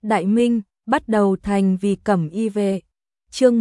Đại Minh, bắt đầu thành vì cẩm y vệ. Chương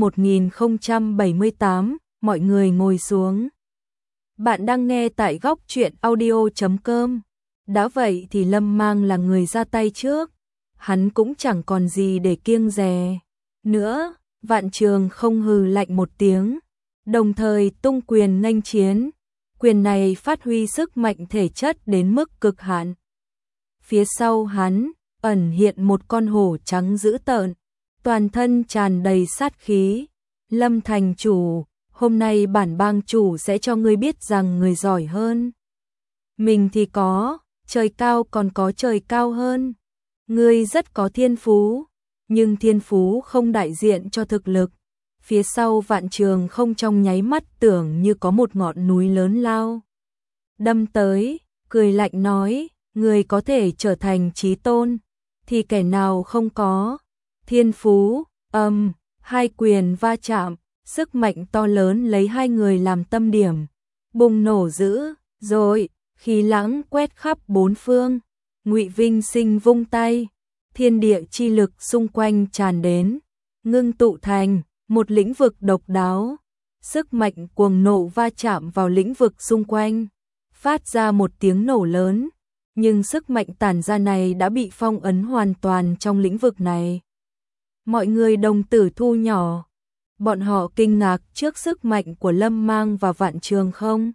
1078, mọi người ngồi xuống. Bạn đang nghe tại góc truyện audio.com. Đã vậy thì Lâm Mang là người ra tay trước. Hắn cũng chẳng còn gì để kiêng dè nữa. Vạn Trường không hừ lạnh một tiếng, đồng thời tung quyền nghênh chiến. Quyền này phát huy sức mạnh thể chất đến mức cực hạn. Phía sau hắn ẩn hiện một con hổ trắng dữ tợn, toàn thân tràn đầy sát khí. Lâm thành chủ, hôm nay bản bang chủ sẽ cho ngươi biết rằng người giỏi hơn mình thì có, trời cao còn có trời cao hơn. Ngươi rất có thiên phú, nhưng thiên phú không đại diện cho thực lực. Phía sau Vạn Trường không trong nháy mắt tưởng như có một ngọn núi lớn lao đâm tới, cười lạnh nói, người có thể trở thành chí tôn, thì kẻ nào không có thiên phú. Hai quyền va chạm, sức mạnh to lớn lấy hai người làm tâm điểm, bùng nổ dữ, rồi khí lãng quét khắp bốn phương. Ngụy Vinh Sinh vung tay, thiên địa chi lực xung quanh tràn đến, ngưng tụ thành một lĩnh vực độc đáo. Sức mạnh cuồng nộ va chạm vào lĩnh vực xung quanh, phát ra một tiếng nổ lớn, nhưng sức mạnh tản ra này đã bị phong ấn hoàn toàn trong lĩnh vực này. Mọi người đồng tử thu nhỏ, bọn họ kinh ngạc trước sức mạnh của Lâm Mang và Vạn Trường không.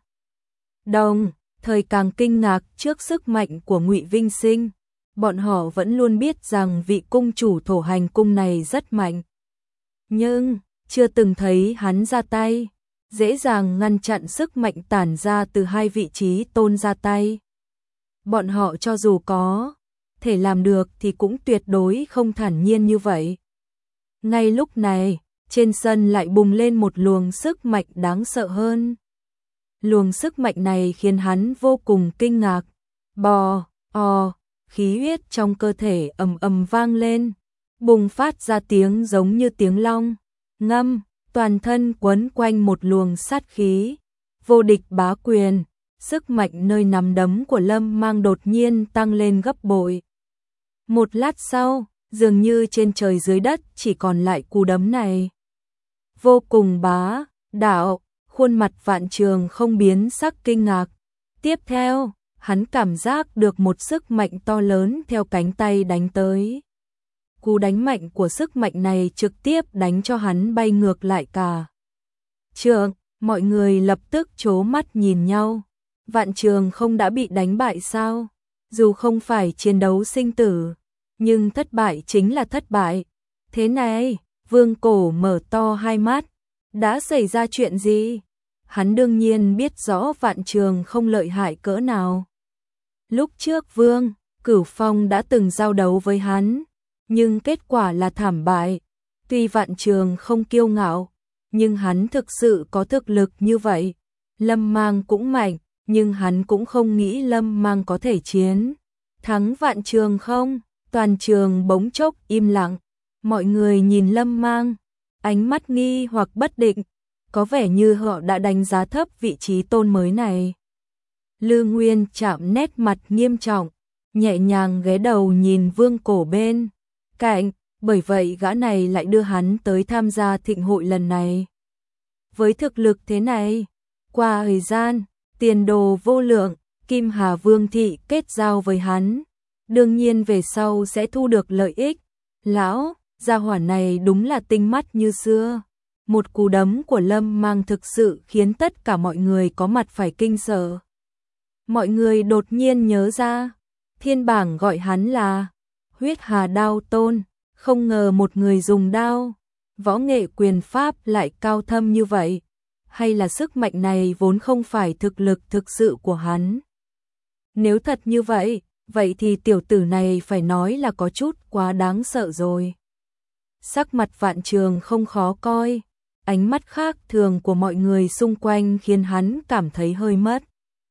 Đồng thời càng kinh ngạc trước sức mạnh của Ngụy Vinh Sinh. Bọn họ vẫn luôn biết rằng vị cung chủ Thổ Hành cung này rất mạnh, nhưng chưa từng thấy hắn ra tay, dễ dàng ngăn chặn sức mạnh tản ra từ hai vị trí tôn ra tay. Bọn họ cho dù có thể làm được thì cũng tuyệt đối không thản nhiên như vậy. Ngay lúc này, trên sân lại bùng lên một luồng sức mạnh đáng sợ hơn. Luồng sức mạnh này khiến hắn vô cùng kinh ngạc. Khí huyết trong cơ thể ầm ầm vang lên, bùng phát ra tiếng giống như tiếng long ngâm, toàn thân quấn quanh một luồng sát khí. Vô địch bá quyền, sức mạnh nơi nắm đấm của Lâm Mang đột nhiên tăng lên gấp bội. Một lát sau, dường như trên trời dưới đất chỉ còn lại cú đấm này. Vô cùng bá đạo, khuôn mặt Vạn Trường không biến sắc kinh ngạc. Tiếp theo, hắn cảm giác được một sức mạnh to lớn theo cánh tay đánh tới. Cú đánh mạnh của sức mạnh này trực tiếp đánh cho hắn bay ngược lại cả trường. Mọi người lập tức trố mắt nhìn nhau. Vạn Trường không đã bị đánh bại sao? Dù không phải chiến đấu sinh tử, nhưng thất bại chính là thất bại. Thế này, Vương Cổ mở to hai mắt. Đã xảy ra chuyện gì? Hắn đương nhiên biết rõ Vạn Trường không lợi hại cỡ nào. Lúc trước Vương Cửu Phong đã từng giao đấu với hắn, nhưng kết quả là thảm bại. Tuy Vạn Trường không kiêu ngạo, nhưng hắn thực sự có thực lực như vậy. Lâm Mang cũng mạnh, nhưng hắn cũng không nghĩ Lâm Mang có thể chiến thắng Vạn Trường không. Toàn trường bỗng chốc im lặng. Mọi người nhìn Lâm Mang, ánh mắt nghi hoặc bất định, có vẻ như họ đã đánh giá thấp vị trí tôn mới này. Lư Nguyên chạm nét mặt nghiêm trọng, nhẹ nhàng ghé đầu nhìn Vương Cổ bên cạnh, bởi vậy gã này lại đưa hắn tới tham gia thịnh hội lần này. Với thực lực thế này, qua thời gian, tiền đồ vô lượng, Kim Hà Vương thị kết giao với hắn, đương nhiên về sau sẽ thu được lợi ích. Lão gia hỏa này đúng là tinh mắt như xưa. Một cú đấm của Lâm Mang thực sự khiến tất cả mọi người có mặt phải kinh sợ. Mọi người đột nhiên nhớ ra, thiên bảng gọi hắn là Huyết Hà Đao Tôn, không ngờ một người dùng đao, võ nghệ quyền pháp lại cao thâm như vậy, hay là sức mạnh này vốn không phải thực lực thực sự của hắn. Nếu thật như vậy, vậy thì tiểu tử này phải nói là có chút quá đáng sợ rồi. Sắc mặt Vạn Trường không khó coi, ánh mắt khác thường của mọi người xung quanh khiến hắn cảm thấy hơi mất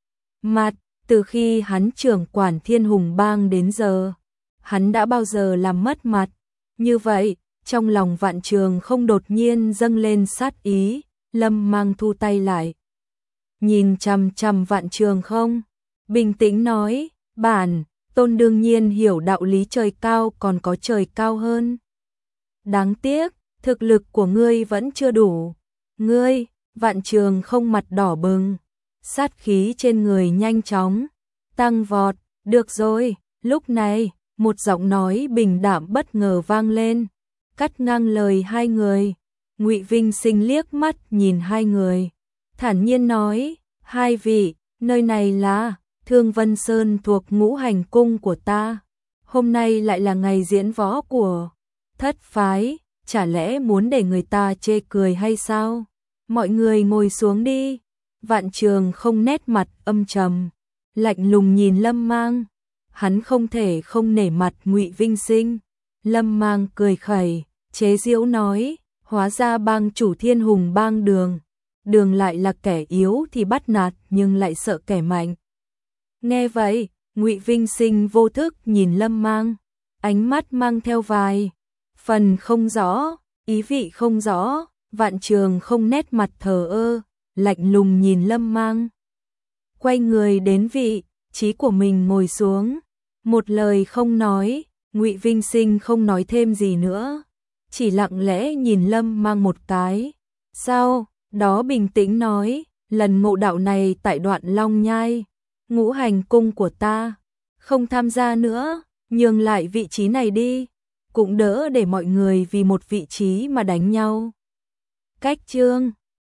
mặt. Từ khi hắn trưởng quản Thiên Hùng Bang đến giờ, hắn đã bao giờ làm mất mặt như vậy? Trong lòng Vạn Trường không đột nhiên dâng lên sát ý. Lâm Mang thu tay lại, nhìn chằm chằm Vạn Trường không, bình tĩnh nói, bản Tôn đương nhiên hiểu đạo lý trời cao còn có trời cao hơn. Đáng tiếc, thực lực của ngươi vẫn chưa đủ. Ngươi, Vạn Trường không mặt đỏ bừng, sát khí trên người nhanh chóng tăng vọt. Được rồi, lúc này, một giọng nói bình đạm bất ngờ vang lên, cắt ngang lời hai người. Ngụy Vinh Sinh liếc mắt nhìn hai người, thản nhiên nói, hai vị, nơi này là Thương Vân Sơn thuộc Ngũ Hành Cung của ta. Hôm nay lại là ngày diễn võ của thất phái, chả lẽ muốn để người ta chê cười hay sao? Mọi người ngồi xuống đi. Vạn Trường không nét mặt âm trầm, lạnh lùng nhìn Lâm Mang. Hắn không thể không nể mặt Ngụy Vinh Sinh. Lâm Mang cười khẩy, chế giễu nói, hóa ra bang chủ Thiên Hùng bang Đường. Đường lại là kẻ yếu thì bắt nạt nhưng lại sợ kẻ mạnh. Nghe vậy, Ngụy Vinh Sinh vô thức nhìn Lâm Mang, ánh mắt mang theo vài phần không rõ, ý vị không rõ. Vạn Trường không nét mặt thờ ơ, lạnh lùng nhìn Lâm Mang. Quay người đến vị trí của mình ngồi xuống, một lời không nói. Ngụy Vinh Sinh không nói thêm gì nữa, chỉ lặng lẽ nhìn Lâm Mang một cái. Sau đó bình tĩnh nói, lần ngộ đạo này tại Đoạn Long Nhai, Ngũ Hành Cung của ta không tham gia nữa, nhường lại vị trí này đi, cũng đỡ để mọi người vì một vị trí mà đánh nhau. Cách chương